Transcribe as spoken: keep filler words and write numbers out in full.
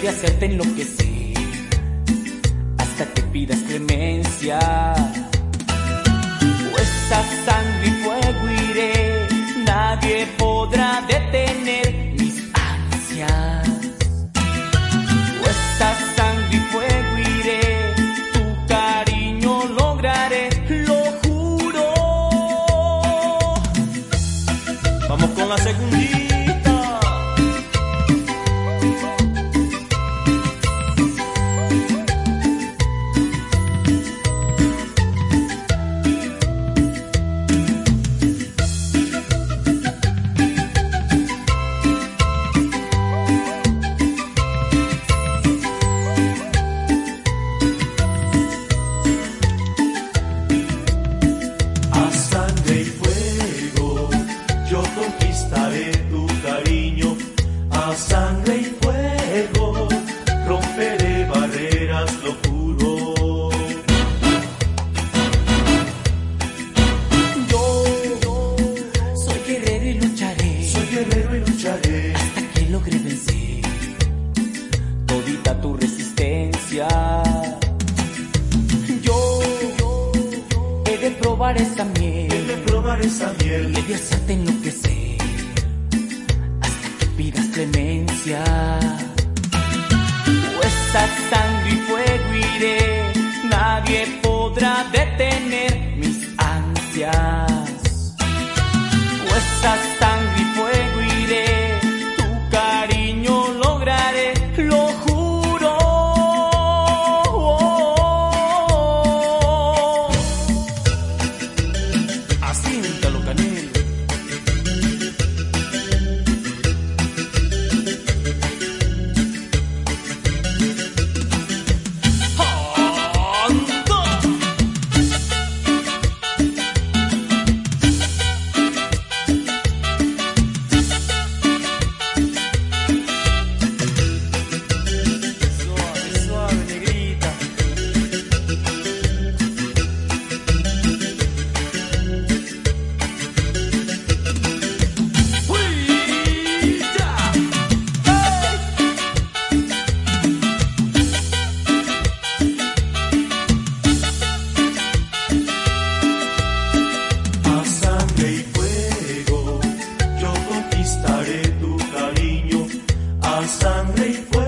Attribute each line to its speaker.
Speaker 1: de hacerte enloquecer hasta que pidas clemencia. Pues a sangre y fuego iré, nadie podrá detener mis ansias. Pues a sangre y fuego iré, tu cariño lograré, lo juro. Vamos con la segundita.
Speaker 2: Conquistaré tu cariño, a sangre y fuego, romperé barreras, lo juro.
Speaker 1: Yo, yo soy guerrero y lucharé,
Speaker 2: soy guerrero y lucharé
Speaker 1: hasta que logre vencer todita tu resistencia. Yo, yo he de probar esa miel,
Speaker 2: he de probar esa miel,
Speaker 1: y he de hacerte enloquecer hasta que pidas clemencia. Pues a sangre y fuego iré, nadie podrá detener mis ansias. Pues a sangre y fuego iré, tu cariño lograré, lo juro. Asiéntalo, Canelo.
Speaker 2: Conquistaré tu cariño, a sangre y fuego.